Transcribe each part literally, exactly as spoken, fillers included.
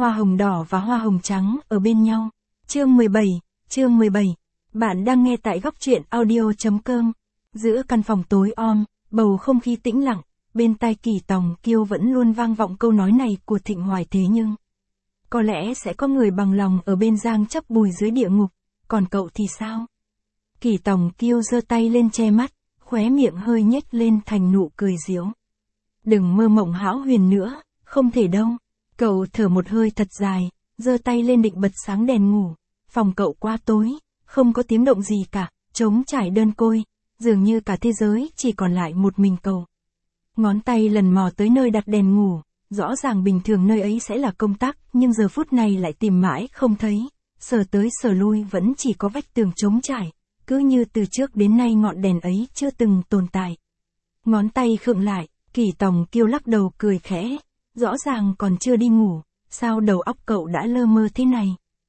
Hoa hồng đỏ và hoa hồng trắng ở bên nhau. Chương mười bảy, chương mười bảy. Bạn đang nghe tại góc truyện audio.com. Giữa căn phòng tối om, bầu không khí tĩnh lặng, bên tai Kỳ Tòng Kiêu vẫn luôn vang vọng câu nói này của Thịnh Hoài thế nhưng có lẽ sẽ có người bằng lòng ở bên giang chấp bùi dưới địa ngục, còn cậu thì sao? Kỳ Tòng Kiêu giơ tay lên che mắt, khóe miệng hơi nhếch lên thành nụ cười giễu. Đừng mơ mộng hão huyền nữa, không thể đâu. Cậu thở một hơi thật dài, giơ tay lên định bật sáng đèn ngủ. Phòng cậu quá tối, không có tiếng động gì cả, trống trải đơn côi, dường như cả thế giới chỉ còn lại một mình cậu. Ngón tay lần mò tới nơi đặt đèn ngủ, rõ ràng bình thường nơi ấy sẽ là công tắc, nhưng giờ phút này lại tìm mãi không thấy, sờ tới sờ lui vẫn chỉ có vách tường trống trải, cứ như từ trước đến nay ngọn đèn ấy chưa từng tồn tại. Ngón tay khựng lại, Kỳ Tòng Kiêu lắc đầu cười khẽ, rõ ràng còn chưa đi ngủ, sao đầu óc cậu đã lơ mơ thế này?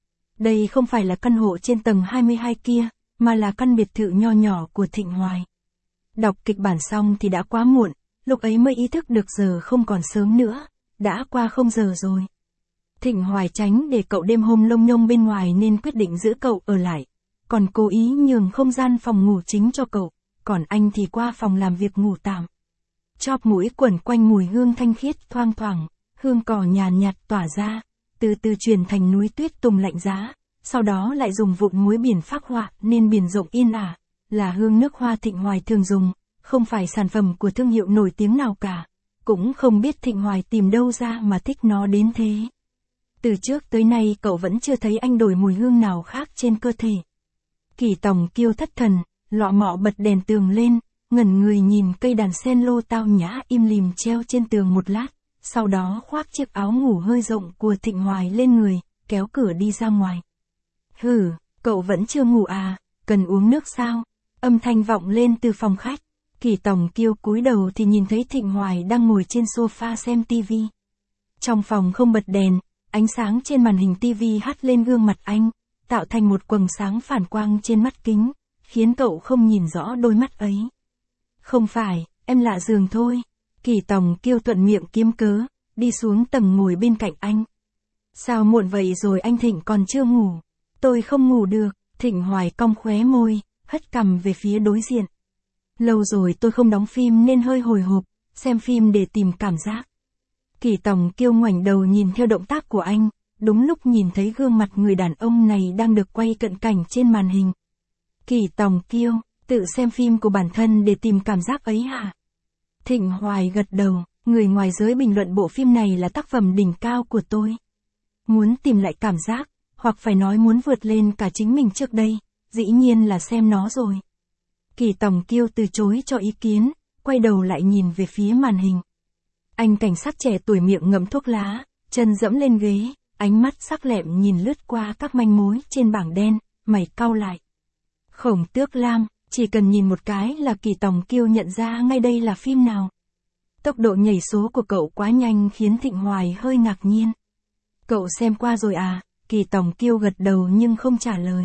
Đây không phải là căn hộ trên tầng hai mươi hai kia, mà là căn biệt thự nho nhỏ của Thịnh Hoài. Đọc kịch bản xong thì đã quá muộn, lúc ấy mới ý thức được giờ không còn sớm nữa, đã qua không giờ rồi. Thịnh Hoài tránh để cậu đêm hôm lông nhông bên ngoài nên quyết định giữ cậu ở lại, còn cố ý nhường không gian phòng ngủ chính cho cậu, còn anh thì qua phòng làm việc ngủ tạm. Chóp mũi quẩn quanh mùi hương thanh khiết thoang thoảng, hương cỏ nhàn nhạt tỏa ra, từ từ truyền thành núi tuyết tùng lạnh giá, sau đó lại dùng vụn muối biển phác họa nên biển rộng yên ả, là hương nước hoa Thịnh Hoài thường dùng, không phải sản phẩm của thương hiệu nổi tiếng nào cả, cũng không biết Thịnh Hoài tìm đâu ra mà thích nó đến thế. Từ trước tới nay cậu vẫn chưa thấy anh đổi mùi hương nào khác trên cơ thể. Kỳ Tòng Kiêu thất thần, lọ mọ bật đèn tường lên, ngẩn người nhìn cây đàn sen lô tao nhã im lìm treo trên tường một lát, sau đó khoác chiếc áo ngủ hơi rộng của Thịnh Hoài lên người, kéo cửa đi ra ngoài. Hừ, cậu vẫn chưa ngủ à, cần uống nước sao? Âm thanh vọng lên từ phòng khách. Kỳ Tòng Kiêu cúi đầu thì nhìn thấy Thịnh Hoài đang ngồi trên sofa xem tivi. Trong phòng không bật đèn, ánh sáng trên màn hình tivi hắt lên gương mặt anh, tạo thành một quầng sáng phản quang trên mắt kính, khiến cậu không nhìn rõ đôi mắt ấy. Không phải, em lạ giường thôi. Kỳ Tòng Kiêu thuận miệng kiếm cớ, đi xuống tầng ngồi bên cạnh anh. Sao muộn vậy rồi anh Thịnh còn chưa ngủ? Tôi không ngủ được. Thịnh Hoài cong khóe môi, hất cằm về phía đối diện. Lâu rồi tôi không đóng phim nên hơi hồi hộp, xem phim để tìm cảm giác. Kỳ Tòng Kiêu ngoảnh đầu nhìn theo động tác của anh, đúng lúc nhìn thấy gương mặt người đàn ông này đang được quay cận cảnh trên màn hình. Kỳ Tòng Kiêu, tự xem phim của bản thân để tìm cảm giác ấy hả? Thịnh Hoài gật đầu, người ngoài giới bình luận bộ phim này là tác phẩm đỉnh cao của tôi. Muốn tìm lại cảm giác, hoặc phải nói muốn vượt lên cả chính mình trước đây, dĩ nhiên là xem nó rồi. Kỳ Tòng Kiêu từ chối cho ý kiến, quay đầu lại nhìn về phía màn hình. Anh cảnh sát trẻ tuổi miệng ngậm thuốc lá, chân dẫm lên ghế, ánh mắt sắc lẹm nhìn lướt qua các manh mối trên bảng đen, mày cau lại. Khổng Tước Lam, chỉ cần nhìn một cái là Kỳ Tòng Kiêu nhận ra ngay đây là phim nào. Tốc độ nhảy số của cậu quá nhanh khiến Thịnh Hoài hơi ngạc nhiên. Cậu xem qua rồi à? Kỳ Tòng Kiêu gật đầu nhưng không trả lời.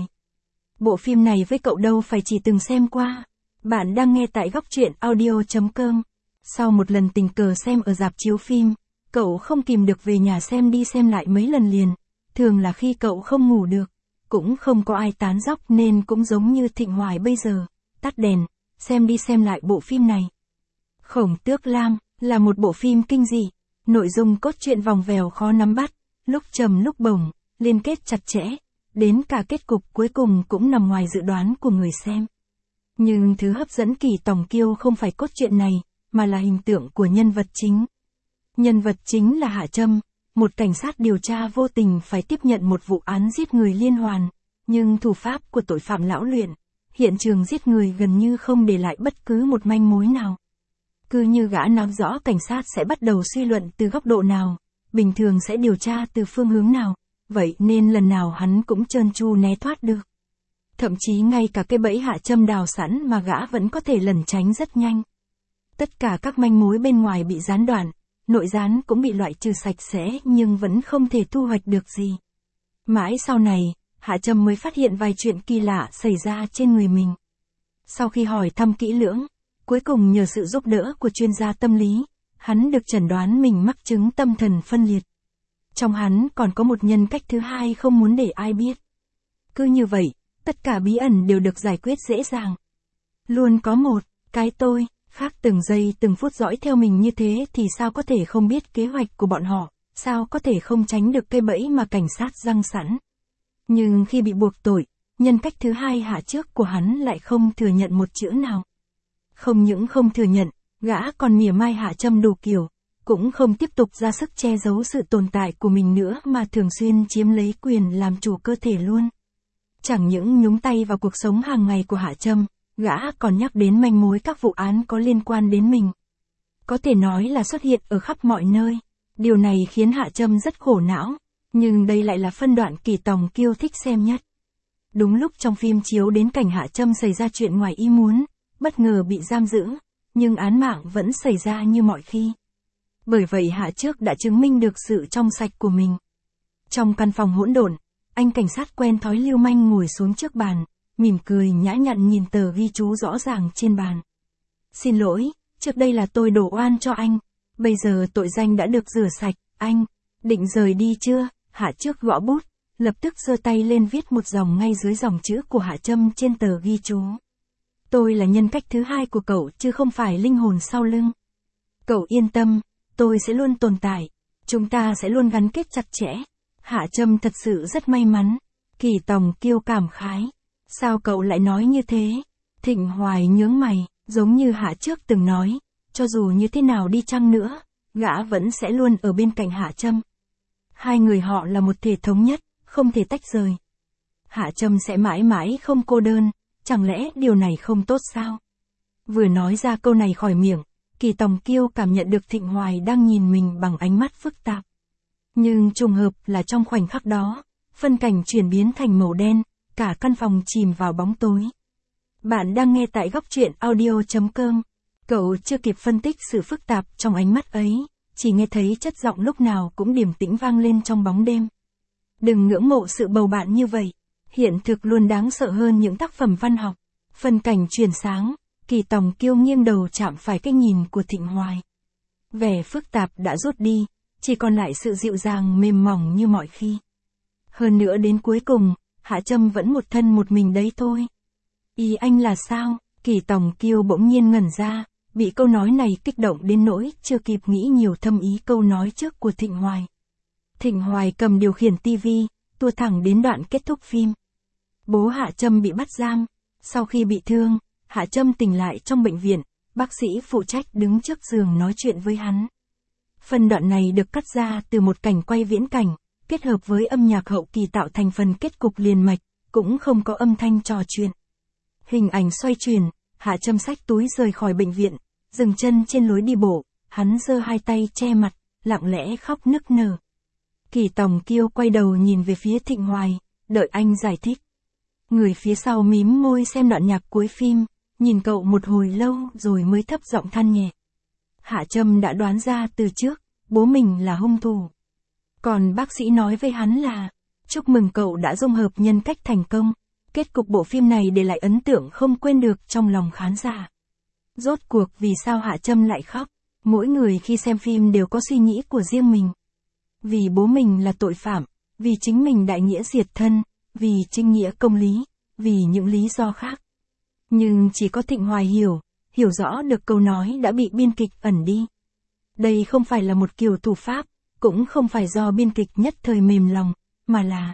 Bộ phim này với cậu đâu phải chỉ từng xem qua. Bạn đang nghe tại góc truyện audio.com. Sau một lần tình cờ xem ở rạp chiếu phim, cậu không kìm được về nhà xem đi xem lại mấy lần liền. Thường là khi cậu không ngủ được, cũng không có ai tán dóc nên cũng giống như Thịnh Hoài bây giờ, tắt đèn, xem đi xem lại bộ phim này. Khổng Tước Lam là một bộ phim kinh dị, nội dung cốt truyện vòng vèo khó nắm bắt, lúc trầm lúc bổng, liên kết chặt chẽ, đến cả kết cục cuối cùng cũng nằm ngoài dự đoán của người xem. Nhưng thứ hấp dẫn Kỳ Tòng Kiêu không phải cốt truyện này, mà là hình tượng của nhân vật chính. Nhân vật chính là Hạ Trâm, một cảnh sát điều tra vô tình phải tiếp nhận một vụ án giết người liên hoàn, nhưng thủ pháp của tội phạm lão luyện, hiện trường giết người gần như không để lại bất cứ một manh mối nào. Cứ như gã nắm rõ cảnh sát sẽ bắt đầu suy luận từ góc độ nào, bình thường sẽ điều tra từ phương hướng nào, vậy nên lần nào hắn cũng trơn tru né thoát được. Thậm chí ngay cả cái bẫy Hạ Trâm đào sẵn mà gã vẫn có thể lẩn tránh rất nhanh. Tất cả các manh mối bên ngoài bị gián đoạn, nội gián cũng bị loại trừ sạch sẽ nhưng vẫn không thể thu hoạch được gì. Mãi sau này, Hạ Trâm mới phát hiện vài chuyện kỳ lạ xảy ra trên người mình. Sau khi hỏi thăm kỹ lưỡng, cuối cùng nhờ sự giúp đỡ của chuyên gia tâm lý, hắn được chẩn đoán mình mắc chứng tâm thần phân liệt. Trong hắn còn có một nhân cách thứ hai không muốn để ai biết. Cứ như vậy, tất cả bí ẩn đều được giải quyết dễ dàng. Luôn có một cái tôi khác từng giây từng phút dõi theo mình như thế thì sao có thể không biết kế hoạch của bọn họ, sao có thể không tránh được cây bẫy mà cảnh sát răng sẵn. Nhưng khi bị buộc tội, nhân cách thứ hai hạ trước của hắn lại không thừa nhận một chữ nào. Không những không thừa nhận, gã còn mỉa mai Hạ Trâm đủ kiểu, cũng không tiếp tục ra sức che giấu sự tồn tại của mình nữa mà thường xuyên chiếm lấy quyền làm chủ cơ thể luôn. Chẳng những nhúng tay vào cuộc sống hàng ngày của Hạ Trâm, gã còn nhắc đến manh mối các vụ án có liên quan đến mình. Có thể nói là xuất hiện ở khắp mọi nơi. Điều này khiến Hạ Trâm rất khổ não, nhưng đây lại là phân đoạn Kỳ Tòng Kiêu thích xem nhất. Đúng lúc trong phim chiếu đến cảnh Hạ Trâm xảy ra chuyện ngoài ý muốn, bất ngờ bị giam giữ, nhưng án mạng vẫn xảy ra như mọi khi. Bởi vậy Hạ trước đã chứng minh được sự trong sạch của mình. Trong căn phòng hỗn độn, anh cảnh sát quen thói lưu manh ngồi xuống trước bàn, mỉm cười nhã nhặn nhìn tờ ghi chú rõ ràng trên bàn. Xin lỗi, trước đây là tôi đổ oan cho anh, bây giờ tội danh đã được rửa sạch, anh định rời đi chưa? Hạ trước gõ bút, lập tức giơ tay lên viết một dòng ngay dưới dòng chữ của Hạ Trâm trên tờ ghi chú. Tôi là nhân cách thứ hai của cậu chứ không phải linh hồn sau lưng. Cậu yên tâm, tôi sẽ luôn tồn tại, chúng ta sẽ luôn gắn kết chặt chẽ. Hạ Trâm thật sự rất may mắn. Kỳ Tòng Kiêu cảm khái. Sao cậu lại nói như thế? Thịnh Hoài nhướng mày, giống như Hạ trước từng nói, cho dù như thế nào đi chăng nữa, gã vẫn sẽ luôn ở bên cạnh Hạ Trâm. Hai người họ là một thể thống nhất, không thể tách rời. Hạ Trâm sẽ mãi mãi không cô đơn, chẳng lẽ điều này không tốt sao? Vừa nói ra câu này khỏi miệng, Kỳ Tòng Kiêu cảm nhận được Thịnh Hoài đang nhìn mình bằng ánh mắt phức tạp. Nhưng trùng hợp là trong khoảnh khắc đó, phân cảnh chuyển biến thành màu đen, cả căn phòng chìm vào bóng tối. Bạn đang nghe tại góc truyện audio chấm com. Cậu chưa kịp phân tích sự phức tạp trong ánh mắt ấy, chỉ nghe thấy chất giọng lúc nào cũng điềm tĩnh vang lên trong bóng đêm. Đừng ngưỡng mộ sự bầu bạn như vậy, hiện thực luôn đáng sợ hơn những tác phẩm văn học. Phân cảnh chuyển sáng, Kỳ Tòng Kiêu nghiêng đầu chạm phải cái nhìn của Thịnh Hoài. Vẻ phức tạp đã rút đi, chỉ còn lại sự dịu dàng mềm mỏng như mọi khi. Hơn nữa đến cuối cùng, Hạ Trâm vẫn một thân một mình đấy thôi. Ý anh là sao? Kỳ Tòng Kiêu bỗng nhiên ngẩn ra, bị câu nói này kích động đến nỗi chưa kịp nghĩ nhiều thâm ý câu nói trước của Thịnh Hoài. Thịnh Hoài cầm điều khiển tivi, tua thẳng đến đoạn kết thúc phim. Bố Hạ Trâm bị bắt giam. Sau khi bị thương, Hạ Trâm tỉnh lại trong bệnh viện, bác sĩ phụ trách đứng trước giường nói chuyện với hắn. Phần đoạn này được cắt ra từ một cảnh quay viễn cảnh, kết hợp với âm nhạc hậu kỳ tạo thành phần kết cục liền mạch, cũng không có âm thanh trò chuyện. Hình ảnh xoay chuyển, Hạ Trâm xách túi rời khỏi bệnh viện, dừng chân trên lối đi bộ, hắn giơ hai tay che mặt, lặng lẽ khóc nức nở. Kỳ Tòng Kiêu quay đầu nhìn về phía Thịnh Hoài, đợi anh giải thích. Người phía sau mím môi xem đoạn nhạc cuối phim, nhìn cậu một hồi lâu rồi mới thấp giọng than nhẹ. Hạ Trâm đã đoán ra từ trước, bố mình là hung thủ. Còn bác sĩ nói với hắn là, chúc mừng cậu đã dung hợp nhân cách thành công. Kết cục bộ phim này để lại ấn tượng không quên được trong lòng khán giả. Rốt cuộc vì sao Hạ Trâm lại khóc? Mỗi người khi xem phim đều có suy nghĩ của riêng mình. Vì bố mình là tội phạm, vì chính mình đại nghĩa diệt thân, vì trinh nghĩa công lý, vì những lý do khác. Nhưng chỉ có Thịnh Hoài hiểu, hiểu rõ được câu nói đã bị biên kịch ẩn đi. Đây không phải là một kiểu thủ pháp, cũng không phải do biên kịch nhất thời mềm lòng, mà là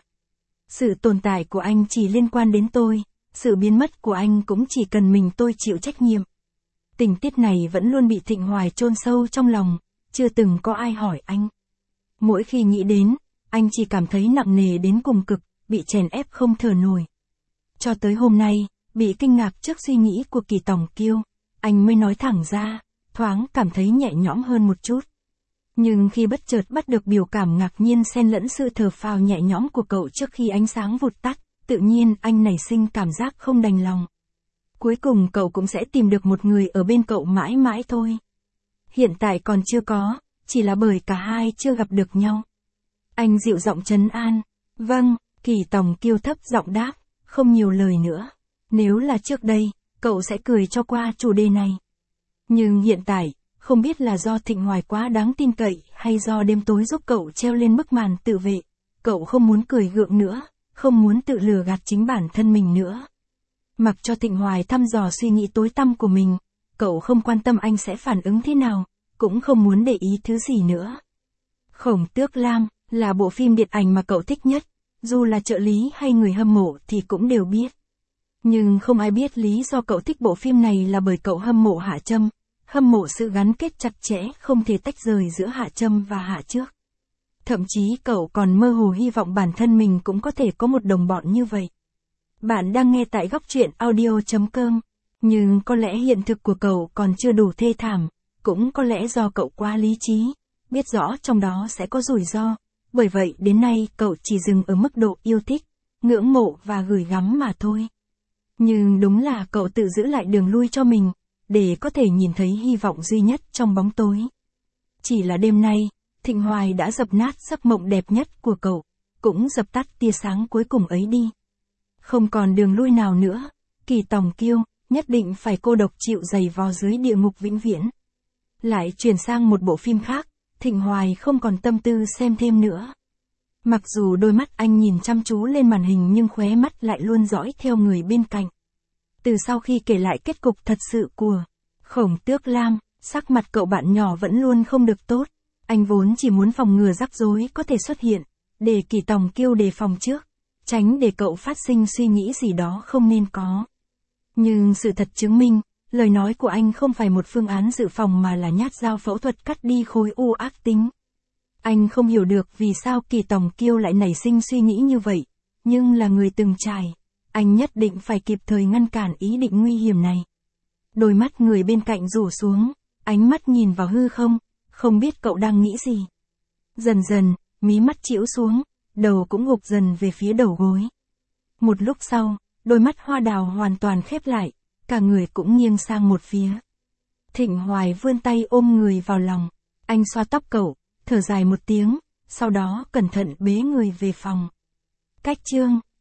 sự tồn tại của anh chỉ liên quan đến tôi, sự biến mất của anh cũng chỉ cần mình tôi chịu trách nhiệm. Tình tiết này vẫn luôn bị Thịnh Hoài chôn sâu trong lòng, chưa từng có ai hỏi anh. Mỗi khi nghĩ đến, anh chỉ cảm thấy nặng nề đến cùng cực, bị chèn ép không thở nổi. Cho tới hôm nay, bị kinh ngạc trước suy nghĩ của Kỳ Tòng Kiêu, anh mới nói thẳng ra, thoáng cảm thấy nhẹ nhõm hơn một chút. Nhưng khi bất chợt bắt được biểu cảm ngạc nhiên xen lẫn sự thở phào nhẹ nhõm của cậu trước khi ánh sáng vụt tắt, tự nhiên anh nảy sinh cảm giác không đành lòng. Cuối cùng cậu cũng sẽ tìm được một người ở bên cậu mãi mãi thôi. Hiện tại còn chưa có, chỉ là bởi cả hai chưa gặp được nhau. Anh dịu giọng trấn an. Vâng, Kỳ Tòng Kiêu thấp giọng đáp, không nhiều lời nữa. Nếu là trước đây, cậu sẽ cười cho qua chủ đề này. Nhưng hiện tại, Không biết là do Thịnh Hoài quá đáng tin cậy hay do đêm tối giúp cậu treo lên bức màn tự vệ. Cậu không muốn cười gượng nữa, không muốn tự lừa gạt chính bản thân mình nữa. Mặc cho Thịnh Hoài thăm dò suy nghĩ tối tăm của mình, cậu không quan tâm anh sẽ phản ứng thế nào, cũng không muốn để ý thứ gì nữa. Khổng Tước Lam là bộ phim điện ảnh mà cậu thích nhất, dù là trợ lý hay người hâm mộ thì cũng đều biết. Nhưng không ai biết lý do cậu thích bộ phim này là bởi cậu hâm mộ Hạ Trâm, hâm mộ sự gắn kết chặt chẽ không thể tách rời giữa Hạ Trâm và Hạ Trước. Thậm chí cậu còn mơ hồ hy vọng bản thân mình cũng có thể có một đồng bọn như vậy. Bạn đang nghe tại góc truyện audio chấm com, nhưng có lẽ hiện thực của cậu còn chưa đủ thê thảm, cũng có lẽ do cậu quá lý trí, biết rõ trong đó sẽ có rủi ro, bởi vậy đến nay cậu chỉ dừng ở mức độ yêu thích, ngưỡng mộ và gửi gắm mà thôi. Nhưng đúng là cậu tự giữ lại đường lui cho mình, để có thể nhìn thấy hy vọng duy nhất trong bóng tối. Chỉ là đêm nay, Thịnh Hoài đã dập nát giấc mộng đẹp nhất của cậu, cũng dập tắt tia sáng cuối cùng ấy đi. Không còn đường lui nào nữa, Kỳ Tòng Kiêu, nhất định phải cô độc chịu giày vò dưới địa ngục vĩnh viễn. Lại chuyển sang một bộ phim khác, Thịnh Hoài không còn tâm tư xem thêm nữa. Mặc dù đôi mắt anh nhìn chăm chú lên màn hình nhưng khóe mắt lại luôn dõi theo người bên cạnh. Từ sau khi kể lại kết cục thật sự của Khổng Tước Lam, sắc mặt cậu bạn nhỏ vẫn luôn không được tốt. Anh vốn chỉ muốn phòng ngừa rắc rối có thể xuất hiện, để Kỳ Tòng Kiêu đề phòng trước, tránh để cậu phát sinh suy nghĩ gì đó không nên có. Nhưng sự thật chứng minh, lời nói của anh không phải một phương án dự phòng mà là nhát dao phẫu thuật cắt đi khối u ác tính. Anh không hiểu được vì sao Kỳ Tòng Kiêu lại nảy sinh suy nghĩ như vậy, nhưng là người từng trải, anh nhất định phải kịp thời ngăn cản ý định nguy hiểm này. Đôi mắt người bên cạnh rủ xuống, ánh mắt nhìn vào hư không, không biết cậu đang nghĩ gì. Dần dần, mí mắt chĩu xuống, đầu cũng gục dần về phía đầu gối. Một lúc sau, đôi mắt hoa đào hoàn toàn khép lại, cả người cũng nghiêng sang một phía. Thịnh Hoài vươn tay ôm người vào lòng, anh xoa tóc cậu, thở dài một tiếng, sau đó cẩn thận bế người về phòng. Cách chương